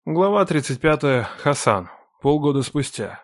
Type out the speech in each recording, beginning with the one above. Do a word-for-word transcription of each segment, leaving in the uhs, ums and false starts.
Глава тридцать пятая. Хасан. Полгода спустя.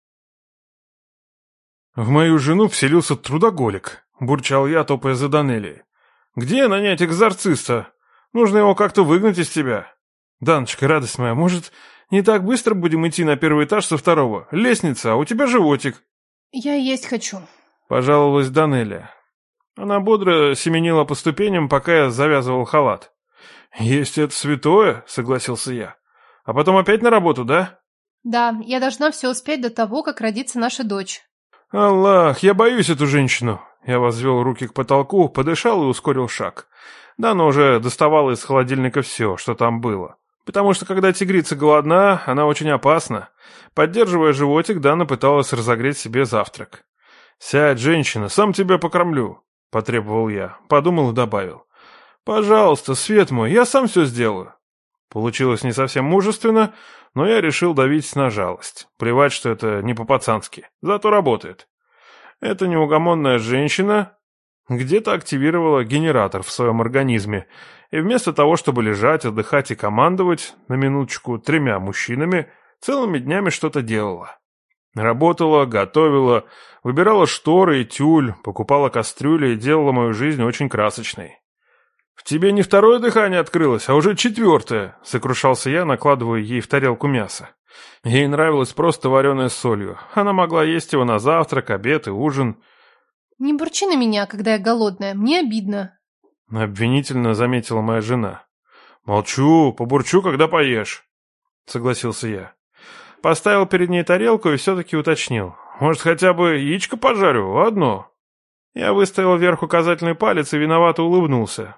«В мою жену вселился трудоголик», — бурчал я, топая за Данелией. «Где нанять экзорциста? Нужно его как-то выгнать из тебя. Даночка, радость моя, может, не так быстро будем идти на первый этаж со второго? Лестница, а у тебя животик». «Я есть хочу», — пожаловалась Данелия. Она бодро семенила по ступеням, пока я завязывал халат. «Есть это святое», — согласился я. «А потом опять на работу, да?» «Да, я должна все успеть до того, как родится наша дочь». «Аллах, я боюсь эту женщину!» Я возвел руки к потолку, подышал и ускорил шаг. Дана уже доставала из холодильника все, что там было. Потому что, когда тигрица голодна, она очень опасна. Поддерживая животик, Дана пыталась разогреть себе завтрак. «Сядь, женщина, сам тебя покормлю», — потребовал я. Подумал и добавил. «Пожалуйста, свет мой, я сам все сделаю». Получилось не совсем мужественно, но я решил давить на жалость. Плевать, что это не по-пацански. Зато работает. Эта неугомонная женщина где-то активировала генератор в своем организме, и вместо того, чтобы лежать, отдыхать и командовать, на минуточку, тремя мужчинами, целыми днями что-то делала. Работала, готовила, выбирала шторы и тюль, покупала кастрюли и делала мою жизнь очень красочной. «В тебе не второе дыхание открылось, а уже четвертое», — сокрушался я, накладывая ей в тарелку мясо. Ей нравилось просто вареное с солью. Она могла есть его на завтрак, обед и ужин. «Не бурчи на меня, когда я голодная, мне обидно», — обвинительно заметила моя жена. «Молчу, побурчу, когда поешь», — согласился я. Поставил перед ней тарелку и все-таки уточнил. «Может, хотя бы яичко пожарю? Одно?» Я выставил вверх указательный палец и виновато улыбнулся.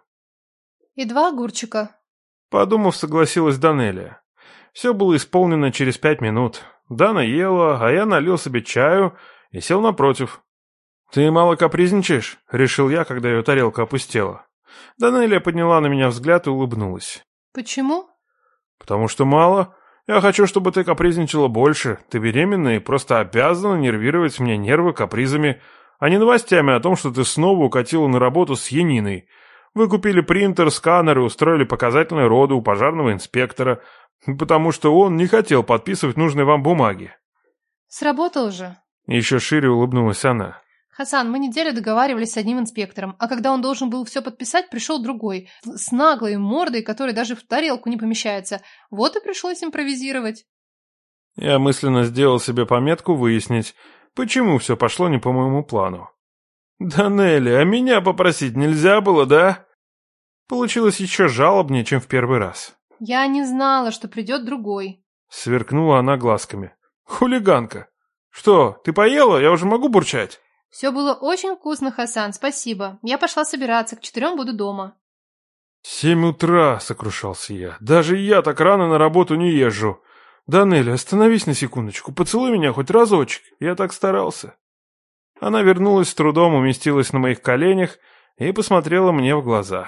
«И два огурчика». Подумав, согласилась Данелия. Все было исполнено через пять минут. Дана ела, а я налил себе чаю и сел напротив. «Ты мало капризничаешь?» — решил я, когда ее тарелка опустела. Данелия подняла на меня взгляд и улыбнулась. «Почему?» «Потому что мало. Я хочу, чтобы ты капризничала больше. Ты беременна и просто обязана нервировать мне нервы капризами, а не новостями о том, что ты снова укатила на работу с Яниной. Вы купили принтер, сканер и устроили показательные роды у пожарного инспектора, потому что он не хотел подписывать нужные вам бумаги». «Сработало же». Еще шире улыбнулась она. «Хасан, мы неделю договаривались с одним инспектором, а когда он должен был все подписать, пришел другой, с наглой мордой, который даже в тарелку не помещается. Вот и пришлось импровизировать». Я мысленно сделал себе пометку выяснить, почему все пошло не по моему плану. «Данелли, а меня попросить нельзя было, да?» Получилось еще жалобнее, чем в первый раз. «Я не знала, что придет другой». Сверкнула она глазками. «Хулиганка! Что, ты поела? Я уже могу бурчать?» «Все было очень вкусно, Хасан, спасибо. Я пошла собираться, к четырем буду дома». «Семь утра», — сокрушался я. «Даже я так рано на работу не езжу. Данелли, остановись на секундочку, поцелуй меня хоть разочек. Я так старался». Она вернулась с трудом, уместилась на моих коленях и посмотрела мне в глаза.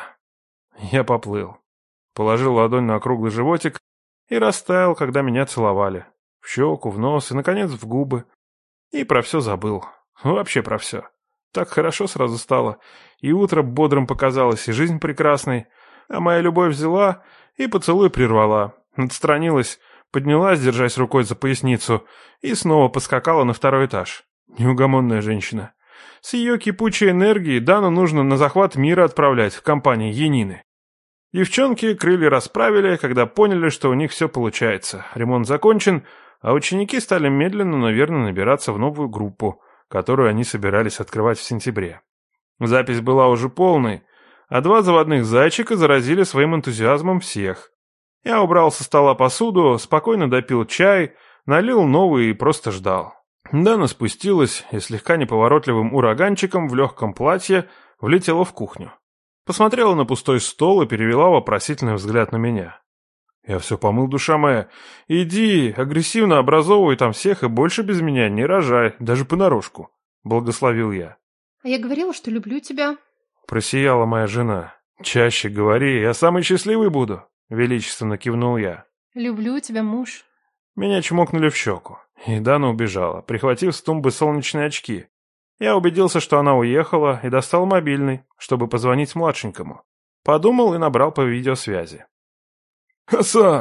Я поплыл. Положил ладонь на округлый животик и растаял, когда меня целовали. В щеку, в нос и, наконец, в губы. И про все забыл. Вообще про все. Так хорошо сразу стало. И утро бодрым показалось, и жизнь прекрасной. А моя любовь взяла и поцелуй прервала. Отстранилась, поднялась, держась рукой за поясницу, и снова поскакала на второй этаж. Неугомонная женщина. С ее кипучей энергией Дану нужно на захват мира отправлять в компании Янины. Девчонки крылья расправили, когда поняли, что у них все получается. Ремонт закончен, а ученики стали медленно, но верно набираться в новую группу, которую они собирались открывать в сентябре. Запись была уже полной, а два заводных зайчика заразили своим энтузиазмом всех. Я убрал со стола посуду, спокойно допил чай, налил новый и просто ждал. Дана спустилась и слегка неповоротливым ураганчиком в легком платье влетела в кухню. Посмотрела на пустой стол и перевела вопросительный взгляд на меня. «Я все помыл, душа моя. Иди, агрессивно образовывай там всех и больше без меня не рожай, даже понарошку», — благословил я. «А я говорила, что люблю тебя», — просияла моя жена. «Чаще говори, я самый счастливый буду», — величественно кивнул я. «Люблю тебя, муж». Меня чмокнули в щеку, и Дана убежала, прихватив с тумбы солнечные очки. Я убедился, что она уехала, и достал мобильный, чтобы позвонить младшенькому. Подумал и набрал по видеосвязи. «Хасан,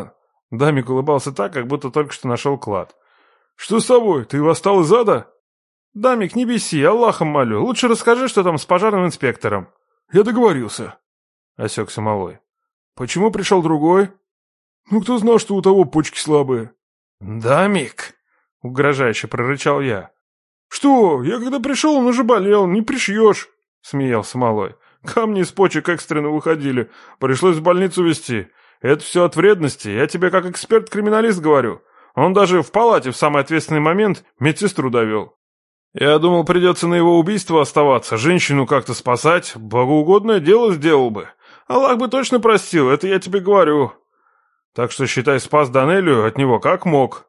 Дамик улыбался так, как будто только что нашел клад. «Что с тобой? Ты восстал из ада?» «Дамик, не беси, Аллахом молю. Лучше расскажи, что там с пожарным инспектором». «Я договорился», — осекся малой. «Почему пришел другой?» «Ну, кто знал, что у того почки слабые?» «Дамик», — угрожающе прорычал я. «Что? Я когда пришел, он уже болел, не пришьешь», — смеялся малой. «Камни из почек экстренно выходили. Пришлось в больницу везти. Это все от вредности, я тебе как эксперт-криминалист говорю. Он даже в палате в самый ответственный момент медсестру довел. Я думал, придется на его убийство оставаться, женщину как-то спасать, богоугодное дело сделал бы. Аллах бы точно простил, это я тебе говорю. Так что, считай, спас Данелию от него как мог».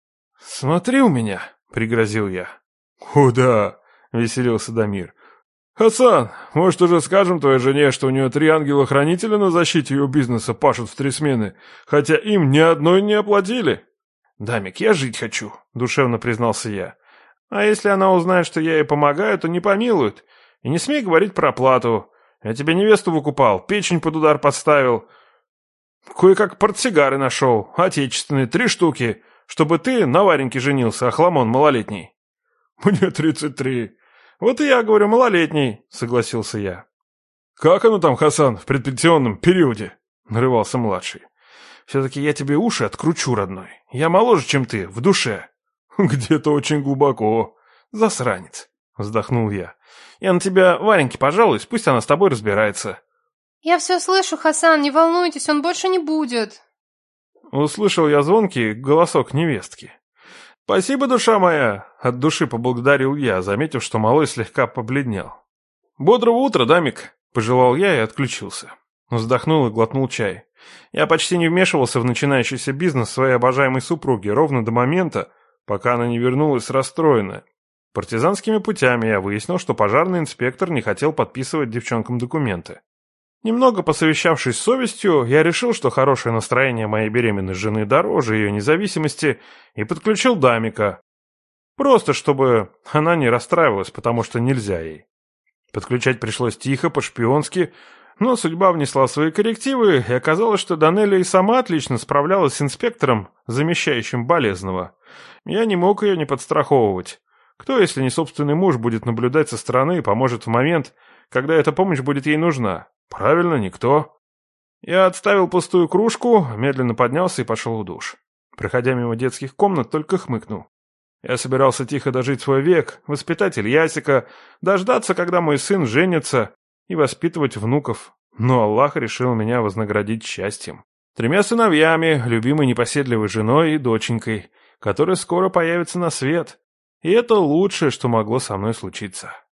«Смотри у меня», — пригрозил я. «Куда?» — веселился Дамир. «Хасан, может, уже скажем твоей жене, что у нее три ангела-хранителя на защите ее бизнеса пашут в три смены, хотя им ни одной не оплатили?» «Дамик, я жить хочу», — душевно признался я. «А если она узнает, что я ей помогаю, то не помилует. И не смей говорить про оплату. Я тебе невесту выкупал, печень под удар подставил. Кое-как портсигары нашел, отечественные, три штуки, чтобы ты на Вареньке женился, охламон малолетний». «Мне тридцать три. Вот и я говорю, малолетний», — согласился я. «Как оно там, Хасан, в предпенсионном периоде?» — нарывался младший. «Все-таки я тебе уши откручу, родной. Я моложе, чем ты, в душе». «Где-то очень глубоко. Засранец», — вздохнул я. «Я на тебя Вареньке пожалуюсь, пусть она с тобой разбирается». «Я все слышу, Хасан, не волнуйтесь, он больше не будет». Услышал я звонкий голосок невестки. «Спасибо, душа моя!» — от души поблагодарил я, заметив, что малой слегка побледнел. «Бодрого утра, Дамик!» — пожелал я и отключился. Вздохнул и глотнул чай. Я почти не вмешивался в начинающийся бизнес своей обожаемой супруги ровно до момента, пока она не вернулась расстроенная. Партизанскими путями я выяснил, что пожарный инспектор не хотел подписывать девчонкам документы. Немного посовещавшись с совестью, я решил, что хорошее настроение моей беременной жены дороже ее независимости, и подключил Дамика. Просто, чтобы она не расстраивалась, потому что нельзя ей. Подключать пришлось тихо, по-шпионски, но судьба внесла свои коррективы, и оказалось, что Данелия и сама отлично справлялась с инспектором, замещающим болезного. Я не мог ее не подстраховывать. Кто, если не собственный муж, будет наблюдать со стороны и поможет в момент, когда эта помощь будет ей нужна? Правильно, никто. Я отставил пустую кружку, медленно поднялся и пошел в душ. Проходя мимо детских комнат, только хмыкнул. Я собирался тихо дожить свой век, воспитать Ильясика, дождаться, когда мой сын женится, и воспитывать внуков. Но Аллах решил меня вознаградить счастьем. Тремя сыновьями, любимой непоседливой женой и доченькой, которая скоро появится на свет. И это лучшее, что могло со мной случиться.